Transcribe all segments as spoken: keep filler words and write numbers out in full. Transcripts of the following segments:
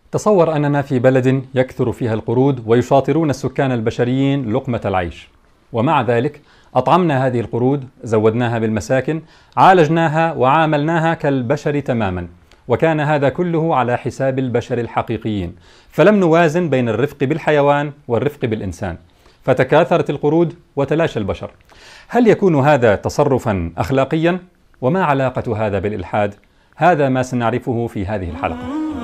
تصور أننا في بلد يكثر فيها القرود ويشاطرون السكان البشريين لقمة العيش، ومع ذلك أطعمنا هذه القرود، زودناها بالمساكن، عالجناها وعاملناها كالبشر تماما، وكان هذا كله على حساب البشر الحقيقيين، فلم نوازن بين الرفق بالحيوان والرفق بالإنسان، فتكاثرت القرود وتلاشى البشر. هل يكون هذا تصرفا أخلاقيا؟ وما علاقة هذا بالإلحاد؟ هذا ما سنعرفه في هذه الحلقة.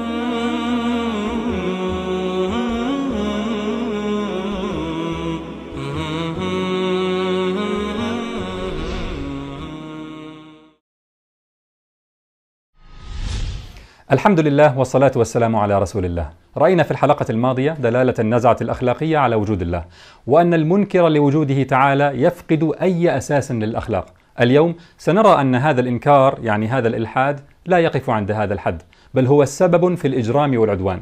الحمد لله والصلاة والسلام على رسول الله. رأينا في الحلقة الماضية دلالة النزعة الأخلاقية على وجود الله، وأن المنكر لوجوده تعالى يفقد أي أساس للأخلاق. اليوم سنرى أن هذا الإنكار، يعني هذا الإلحاد، لا يقف عند هذا الحد، بل هو السبب في الإجرام والعدوان.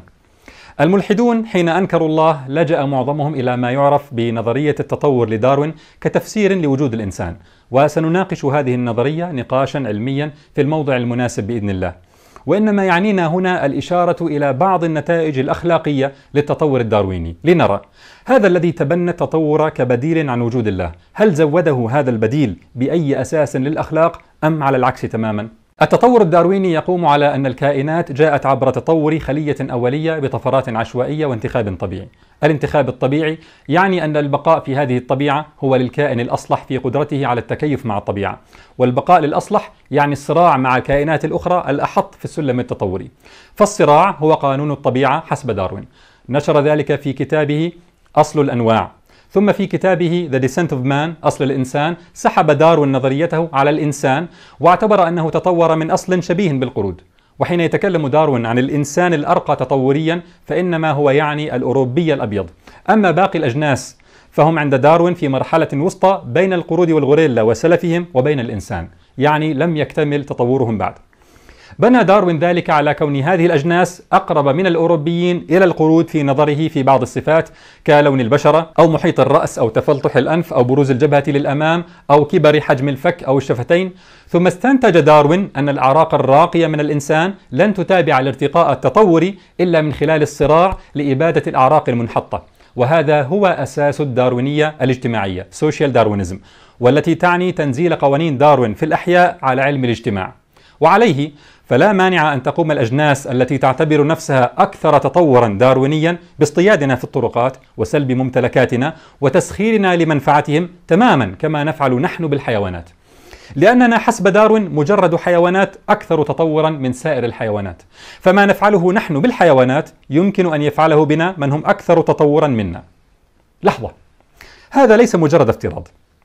الملحدون حين أنكروا الله لجأ معظمهم إلى ما يعرف بنظرية التطور لداروين كتفسير لوجود الإنسان، وسنناقش هذه النظرية نقاشا علميا في الموضع المناسب بإذن الله. وإنما يعنينا هنا الإشارة إلى بعض النتائج الأخلاقية للتطور الدارويني، لنرى هذا الذي تبنى التطور كبديل عن وجود الله، هل زوده هذا البديل بأي أساس للأخلاق أم على العكس تماما؟ التطور الدارويني يقوم على أن الكائنات جاءت عبر تطور خلية أولية بطفرات عشوائية وانتخاب طبيعي. الانتخاب الطبيعي يعني أن البقاء في هذه الطبيعة هو للكائن الأصلح في قدرته على التكيف مع الطبيعة، والبقاء للأصلح يعني الصراع مع الكائنات الأخرى الأحط في السلم التطوري. فالصراع هو قانون الطبيعة حسب داروين، نشر ذلك في كتابه أصل الأنواع. ثم في كتابه The Descent of Man أصل الإنسان سحب داروين نظريته على الإنسان واعتبر أنه تطور من أصل شبيه بالقرود. وحين يتكلم داروين عن الإنسان الأرقى تطوريا فإنما هو يعني الأوروبي الأبيض. أما باقي الأجناس فهم عند داروين في مرحلة وسطى بين القرود والغوريلا وسلفهم وبين الإنسان، يعني لم يكتمل تطورهم بعد. بنى داروين ذلك على كون هذه الأجناس أقرب من الأوروبيين إلى القرود في نظره في بعض الصفات كلون البشرة أو محيط الرأس أو تفلطح الأنف أو بروز الجبهة للأمام أو كبر حجم الفك أو الشفتين. ثم استنتج داروين أن الأعراق الراقية من الإنسان لن تتابع الارتقاء التطوري إلا من خلال الصراع لإبادة الأعراق المنحطة، وهذا هو أساس الداروينية الاجتماعية Social Darwinism، والتي تعني تنزيل قوانين داروين في الأحياء على علم الاجتماع. وعليه فلا مانع أن تقوم الأجناس التي تعتبر نفسها أكثر تطورا داروينيا باصطيادنا في الطرقات وسلب ممتلكاتنا وتسخيرنا لمنفعتهم تماما كما نفعل نحن بالحيوانات، لأننا حسب داروين مجرد حيوانات أكثر تطورا من سائر الحيوانات، فما نفعله نحن بالحيوانات يمكن أن يفعله بنا من هم أكثر تطورا منا. لحظة، هذا ليس مجرد افتراض،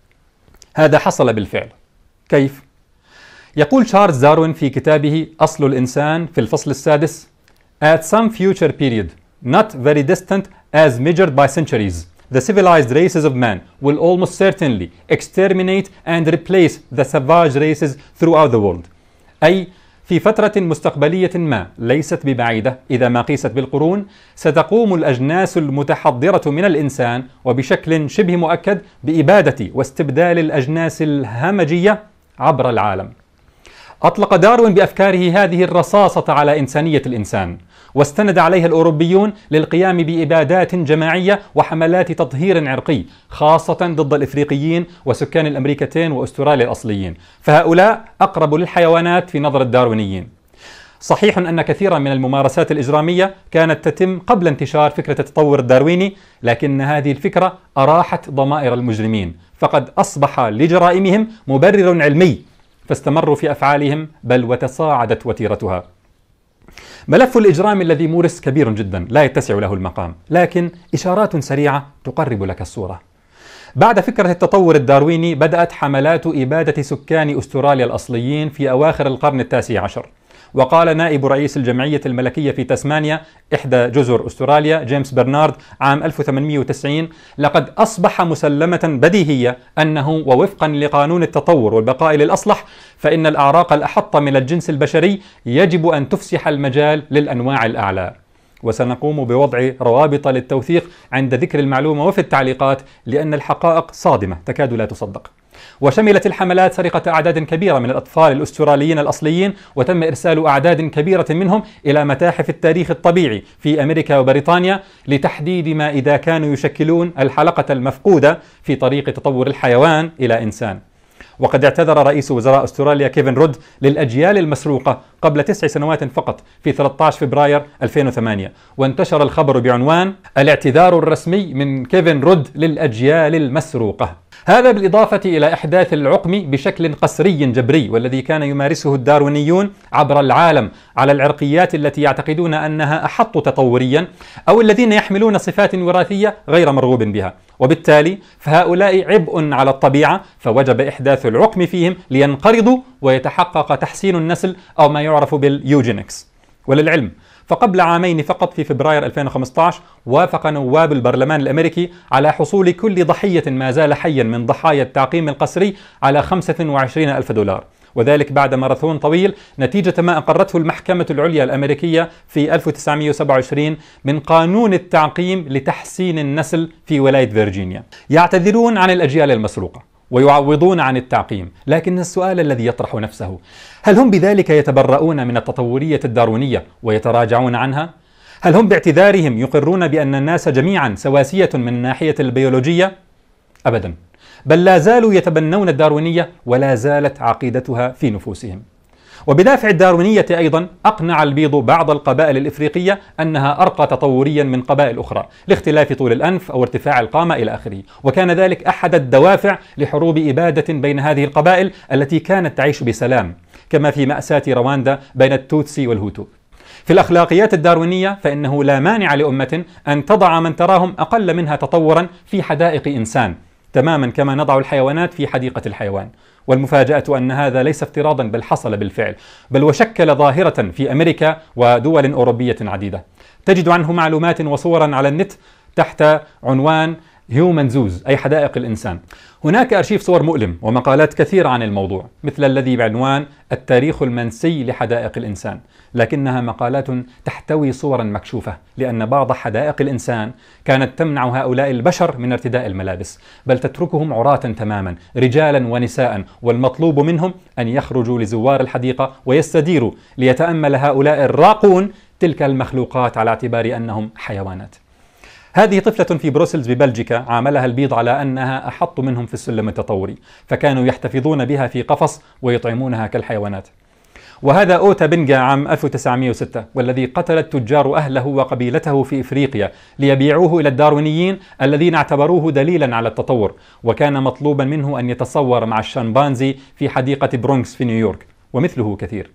هذا حصل بالفعل. كيف؟ يقول تشارلز داروين في كتابه أصل الإنسان في الفصل السادس: At some future period, not very distant as measured by centuries, the civilized races of man will almost certainly exterminate and replace the savage races throughout the world. أي في فترة مستقبلية ما ليست ببعيدة إذا ما قيست بالقرون، ستقوم الأجناس المتحضرة من الإنسان وبشكل شبه مؤكد بإبادة واستبدال الأجناس الهمجية عبر العالم. أطلق داروين بأفكاره هذه الرصاصة على إنسانية الإنسان، واستند عليها الأوروبيون للقيام بإبادات جماعية وحملات تطهير عرقي خاصة ضد الإفريقيين وسكان الأمريكتين وأستراليا الأصليين، فهؤلاء أقرب للحيوانات في نظر الداروينيين. صحيح أن كثيرا من الممارسات الإجرامية كانت تتم قبل انتشار فكرة التطور الدارويني، لكن هذه الفكرة أراحت ضمائر المجرمين، فقد أصبح لجرائمهم مبرر علمي فاستمروا في أفعالهم بل وتصاعدت وتيرتها. ملف الإجرام الذي مورس كبير جدا لا يتسع له المقام، لكن إشارات سريعة تقرب لك الصورة. بعد فكرة التطور الدارويني بدأت حملات إبادة سكان أستراليا الأصليين في أواخر القرن التاسع عشر، وقال نائب رئيس الجمعية الملكية في تسمانيا إحدى جزر أستراليا جيمس برنارد عام ألف وثمانمئة وتسعين: لقد أصبح مسلمة بديهية أنه ووفقا لقانون التطور والبقاء للأصلح فإن الأعراق الأحط من الجنس البشري يجب أن تفسح المجال للأنواع الأعلى. وسنقوم بوضع روابط للتوثيق عند ذكر المعلومة وفي التعليقات، لأن الحقائق صادمة تكاد لا تصدق. وشملت الحملات سرقة أعداد كبيرة من الأطفال الأستراليين الأصليين، وتم إرسال أعداد كبيرة منهم إلى متاحف التاريخ الطبيعي في أمريكا وبريطانيا لتحديد ما إذا كانوا يشكلون الحلقة المفقودة في طريق تطور الحيوان إلى إنسان. وقد اعتذر رئيس وزراء أستراليا كيفن رود للأجيال المسروقة قبل تسع سنوات فقط في ثلاثة عشر فبراير ألفين وثمانية، وانتشر الخبر بعنوان الاعتذار الرسمي من كيفن رود للأجيال المسروقة. هذا بالإضافة إلى إحداث العقم بشكل قسري جبري، والذي كان يمارسه الداروينيون عبر العالم على العرقيات التي يعتقدون أنها أحط تطوريا أو الذين يحملون صفات وراثية غير مرغوب بها، وبالتالي فهؤلاء عبء على الطبيعة، فوجب إحداث العقم فيهم لينقرضوا ويتحقق تحسين النسل أو ما يعرف باليوجينكس. وللعلم فقبل عامين فقط في فبراير ألفين وخمسة عشر وافق نواب البرلمان الأمريكي على حصول كل ضحية ما زال حيا من ضحايا التعقيم القسري على خمسة وعشرين ألف دولار، وذلك بعد ماراثون طويل نتيجة ما أقرته المحكمة العليا الأمريكية في ألف وتسعمئة وسبعة وعشرين من قانون التعقيم لتحسين النسل في ولاية فيرجينيا. يعتذرون عن الأجيال المسروقة ويعوضون عن التعقيم، لكن السؤال الذي يطرح نفسه: هل هم بذلك يتبرؤون من التطورية الداروينية ويتراجعون عنها؟ هل هم باعتذارهم يقرون بأن الناس جميعا سواسية من الناحية البيولوجية؟ أبدا، بل لا زالوا يتبنون الداروينية ولا زالت عقيدتها في نفوسهم. وبدافع الداروينية أيضا أقنع البيض بعض القبائل الإفريقية أنها أرقى تطوريا من قبائل أخرى لاختلاف طول الأنف أو ارتفاع القامة إلى آخره، وكان ذلك أحد الدوافع لحروب إبادة بين هذه القبائل التي كانت تعيش بسلام، كما في مأساة رواندا بين التوتسي والهوتو. في الأخلاقيات الداروينية فإنه لا مانع لأمة أن تضع من تراهم أقل منها تطورا في حدائق إنسان، تماما كما نضع الحيوانات في حديقة الحيوان. والمفاجأة أن هذا ليس افتراضا بل حصل بالفعل، بل وشكل ظاهرة في أمريكا ودول أوروبية عديدة. تجد عنه معلومات وصورا على النت تحت عنوان هيومن زوز، أي حدائق الإنسان. هناك أرشيف صور مؤلم ومقالات كثيرة عن الموضوع، مثل الذي بعنوان التاريخ المنسي لحدائق الإنسان، لكنها مقالات تحتوي صورا مكشوفة، لأن بعض حدائق الإنسان كانت تمنع هؤلاء البشر من ارتداء الملابس، بل تتركهم عراة تماما رجالا ونساء، والمطلوب منهم أن يخرجوا لزوار الحديقة ويستديروا ليتأمل هؤلاء الراقون تلك المخلوقات على اعتبار أنهم حيوانات. هذه طفلة في بروسلز ببلجيكا عاملها البيض على أنها أحط منهم في السلم التطوري، فكانوا يحتفظون بها في قفص ويطعمونها كالحيوانات. وهذا أوتا بنجا عام ألف وتسعمئة وستة، والذي قتل التجار أهله وقبيلته في إفريقيا ليبيعوه إلى الداروينيين الذين اعتبروه دليلا على التطور، وكان مطلوبا منه أن يتصور مع الشمبانزي في حديقة برونكس في نيويورك، ومثله كثير.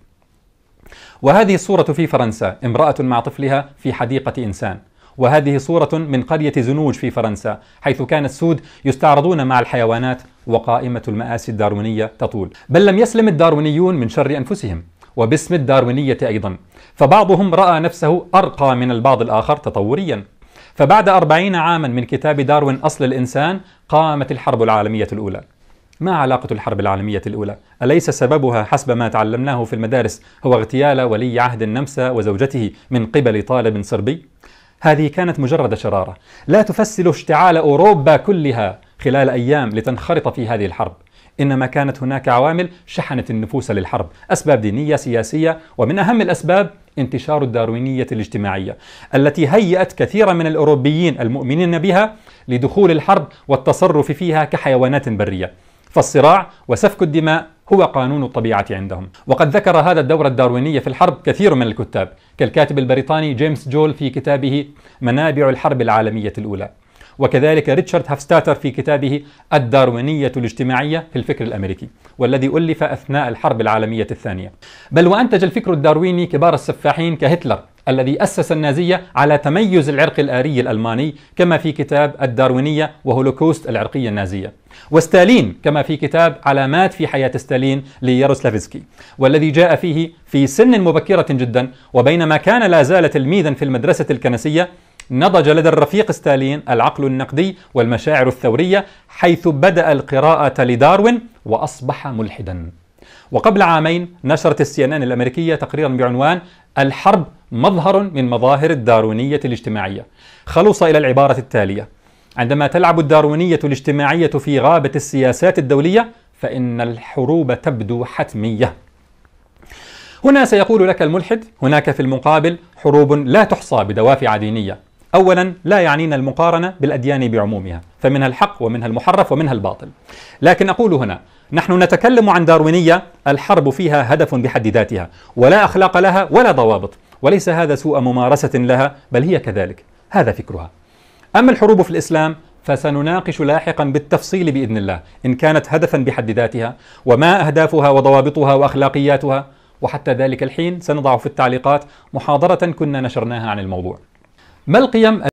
وهذه الصورة في فرنسا، امرأة مع طفلها في حديقة إنسان. وهذه صورة من قرية زنوج في فرنسا، حيث كان السود يستعرضون مع الحيوانات، وقائمة المآسي الداروينية تطول. بل لم يسلم الداروينيون من شر أنفسهم، وباسم الداروينية أيضا، فبعضهم رأى نفسه أرقى من البعض الآخر تطوريا. فبعد أربعين عاما من كتاب داروين أصل الإنسان قامت الحرب العالمية الأولى. ما علاقة الحرب العالمية الأولى؟ أليس سببها حسب ما تعلمناه في المدارس هو اغتيال ولي عهد النمسا وزوجته من قبل طالب صربي؟ هذه كانت مجرد شرارة لا تفسر اشتعال أوروبا كلها خلال أيام لتنخرط في هذه الحرب، إنما كانت هناك عوامل شحنت النفوس للحرب، أسباب دينية سياسية، ومن أهم الأسباب انتشار الداروينية الاجتماعية التي هيأت كثيرا من الأوروبيين المؤمنين بها لدخول الحرب والتصرف فيها كحيوانات برية، فالصراع وسفك الدماء هو قانون الطبيعة عندهم. وقد ذكر هذا الدور الدارويني في الحرب كثير من الكتاب، كالكاتب البريطاني جيمس جول في كتابه منابع الحرب العالمية الأولى، وكذلك ريتشارد هافستاتر في كتابه الداروينية الاجتماعية في الفكر الأمريكي، والذي ألف أثناء الحرب العالمية الثانية. بل وأنتج الفكر الدارويني كبار السفاحين كهتلر الذي أسس النازية على تميز العرق الآري الألماني، كما في كتاب الداروينية وهولوكوست العرقية النازية، وستالين كما في كتاب علامات في حياة ستالين لياروسلافسكي، والذي جاء فيه في سن مبكرة جدا، وبينما كان لا زال تلميذا في المدرسة الكنسية نضج لدى الرفيق ستالين العقل النقدي والمشاعر الثورية، حيث بدأ القراءة لداروين وأصبح ملحدا. وقبل عامين نشرت السي ان ان الأمريكية تقريرا بعنوان الحرب مظهر من مظاهر الداروينية الاجتماعية، خلص إلى العبارة التالية: عندما تلعب الداروينية الاجتماعية في غابة السياسات الدولية فإن الحروب تبدو حتمية. هنا سيقول لك الملحد هناك في المقابل حروب لا تحصى بدوافع دينية. أولا، لا يعنينا المقارنة بالأديان بعمومها، فمنها الحق ومنها المحرف ومنها الباطل. لكن أقول هنا نحن نتكلم عن داروينية الحرب فيها هدف بحد ذاتها، ولا أخلاق لها ولا ضوابط، وليس هذا سوء ممارسة لها، بل هي كذلك، هذا فكرها. أما الحروب في الإسلام فسنناقش لاحقا بالتفصيل بإذن الله إن كانت هدفا بحد ذاتها، وما أهدافها وضوابطها وأخلاقياتها، وحتى ذلك الحين سنضع في التعليقات محاضرة كنا نشرناها عن الموضوع. ما القيم